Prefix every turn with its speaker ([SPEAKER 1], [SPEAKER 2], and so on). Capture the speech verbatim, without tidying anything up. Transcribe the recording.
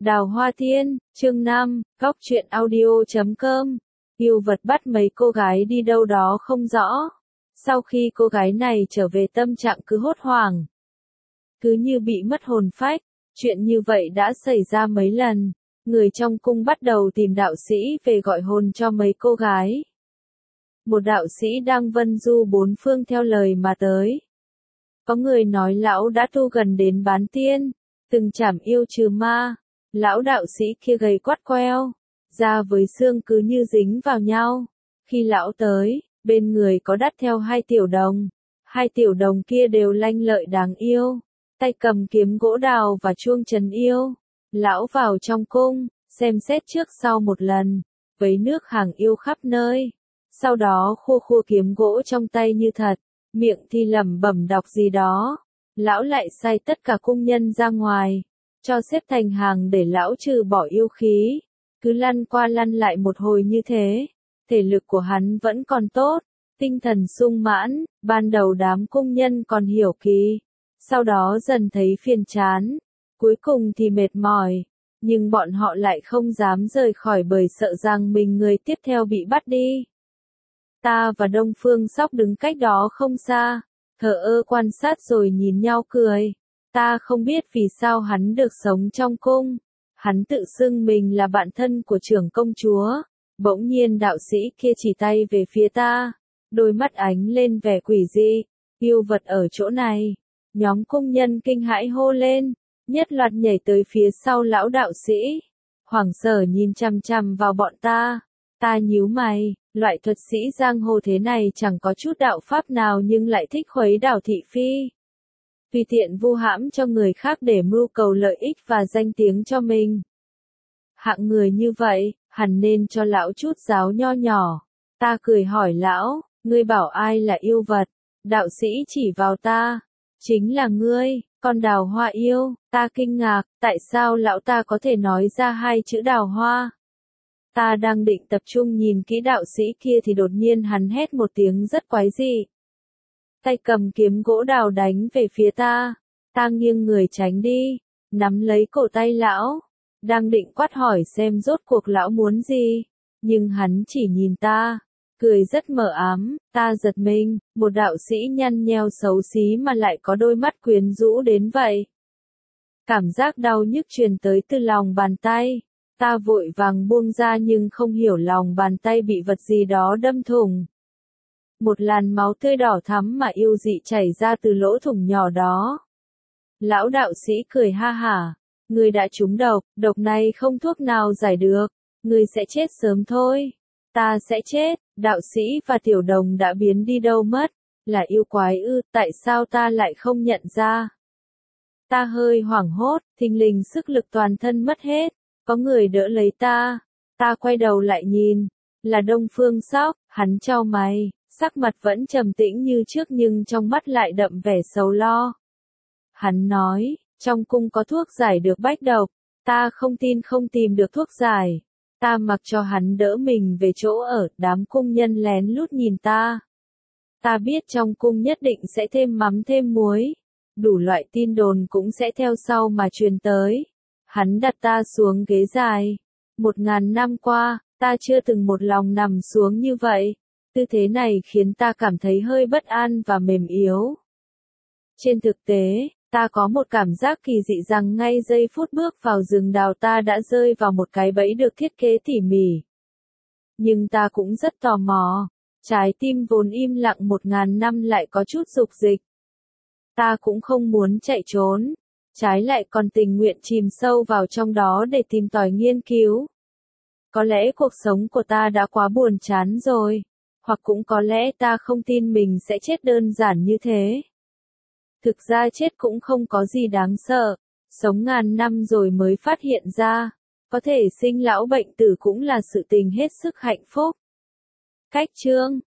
[SPEAKER 1] Đào Hoa Thiên, chương năm, góc truyện audio.com. Yêu vật bắt mấy cô gái đi đâu đó không rõ. Sau khi cô gái này trở về tâm trạng cứ hốt hoảng. Cứ như bị mất hồn phách. Chuyện như vậy đã xảy ra mấy lần. Người trong cung bắt đầu tìm đạo sĩ về gọi hồn cho mấy cô gái. Một đạo sĩ đang vân du bốn phương theo lời mà tới. Có người nói lão đã tu gần đến bán tiên, từng trảm yêu trừ ma. Lão đạo sĩ kia gầy quắt queo, da với xương cứ như dính vào nhau. Khi lão tới, bên người có dắt theo hai tiểu đồng. Hai tiểu đồng kia đều lanh lợi đáng yêu, tay cầm kiếm gỗ đào và chuông trấn yêu. Lão vào trong cung, xem xét trước sau một lần, vấy nước hàng yêu khắp nơi. Sau đó khua khua kiếm gỗ trong tay như thật, miệng thì lẩm bẩm đọc gì đó. Lão lại sai tất cả cung nhân ra ngoài, cho xếp thành hàng để lão trừ bỏ yêu khí. Cứ lăn qua lăn lại một hồi như thế, thể lực của hắn vẫn còn tốt, tinh thần sung mãn. Ban đầu đám cung nhân còn hiểu kỳ, sau đó dần thấy phiền chán, cuối cùng thì mệt mỏi, nhưng bọn họ lại không dám rời khỏi bởi sợ rằng mình người tiếp theo bị bắt đi. Ta và Đông Phương Sóc đứng cách đó không xa, thờ ơ quan sát rồi nhìn nhau cười. Ta không biết vì sao hắn được sống trong cung. Hắn tự xưng mình là bạn thân của trưởng công chúa. Bỗng nhiên đạo sĩ kia chỉ tay về phía ta, đôi mắt ánh lên vẻ quỷ dị. Yêu vật ở chỗ này. Nhóm cung nhân kinh hãi hô lên, nhất loạt nhảy tới phía sau lão đạo sĩ. Hoảng sở nhìn chằm chằm vào bọn ta. Ta nhíu mày, loại thuật sĩ giang hồ thế này chẳng có chút đạo pháp nào nhưng lại thích khuấy đảo thị phi. Tùy tiện vu hãm cho người khác để mưu cầu lợi ích và danh tiếng cho mình. Hạng người như vậy, hẳn nên cho lão chút giáo nho nhỏ. Ta cười hỏi lão, ngươi bảo ai là yêu vật? Đạo sĩ chỉ vào ta, chính là ngươi, con đào hoa yêu. Ta kinh ngạc, tại sao lão ta có thể nói ra hai chữ đào hoa? Ta đang định tập trung nhìn kỹ đạo sĩ kia thì đột nhiên hắn hét một tiếng rất quái dị. Tay cầm kiếm gỗ đào đánh về phía ta. Ta nghiêng người tránh đi, nắm lấy cổ tay lão, đang định quát hỏi xem rốt cuộc lão muốn gì, nhưng hắn chỉ nhìn ta, cười rất mờ ám. Ta giật mình, một đạo sĩ nhăn nheo xấu xí mà lại có đôi mắt quyến rũ đến vậy. Cảm giác đau nhức truyền tới từ lòng bàn tay. Ta vội vàng buông ra nhưng không hiểu lòng bàn tay bị vật gì đó đâm thủng. Một làn máu tươi đỏ thắm mà yêu dị chảy ra từ lỗ thủng nhỏ đó. Lão đạo sĩ cười ha hả, ngươi đã trúng độc, độc này không thuốc nào giải được, ngươi sẽ chết sớm thôi. Ta sẽ chết. Đạo sĩ và tiểu đồng đã biến đi đâu mất? Là yêu quái ư? Tại sao ta lại không nhận ra? Ta hơi hoảng hốt, thình lình sức lực toàn thân mất hết. Có người đỡ lấy ta. Ta quay đầu lại nhìn, là Đông Phương Sóc. Hắn chau mày, sắc mặt vẫn trầm tĩnh như trước nhưng trong mắt lại đậm vẻ sầu lo. Hắn nói, trong cung có thuốc giải được bách độc. Ta không tin không tìm được thuốc giải. Ta mặc cho hắn đỡ mình về chỗ ở. Đám cung nhân lén lút nhìn ta. Ta biết trong cung nhất định sẽ thêm mắm thêm muối. Đủ loại tin đồn cũng sẽ theo sau mà truyền tới. Hắn đặt ta xuống ghế dài. Một ngàn năm qua, ta chưa từng một lòng nằm xuống như vậy. Tư thế này khiến ta cảm thấy hơi bất an và mềm yếu. Trên thực tế, ta có một cảm giác kỳ dị rằng ngay giây phút bước vào rừng đào ta đã rơi vào một cái bẫy được thiết kế tỉ mỉ. Nhưng ta cũng rất tò mò. Trái tim vốn im lặng một ngàn năm lại có chút dục dịch. Ta cũng không muốn chạy trốn. Trái lại còn tình nguyện chìm sâu vào trong đó để tìm tòi nghiên cứu. Có lẽ cuộc sống của ta đã quá buồn chán rồi. Hoặc cũng có lẽ ta không tin mình sẽ chết đơn giản như thế. Thực ra chết cũng không có gì đáng sợ. Sống ngàn năm rồi mới phát hiện ra. Có thể sinh lão bệnh tử cũng là sự tình hết sức hạnh phúc. Cách chương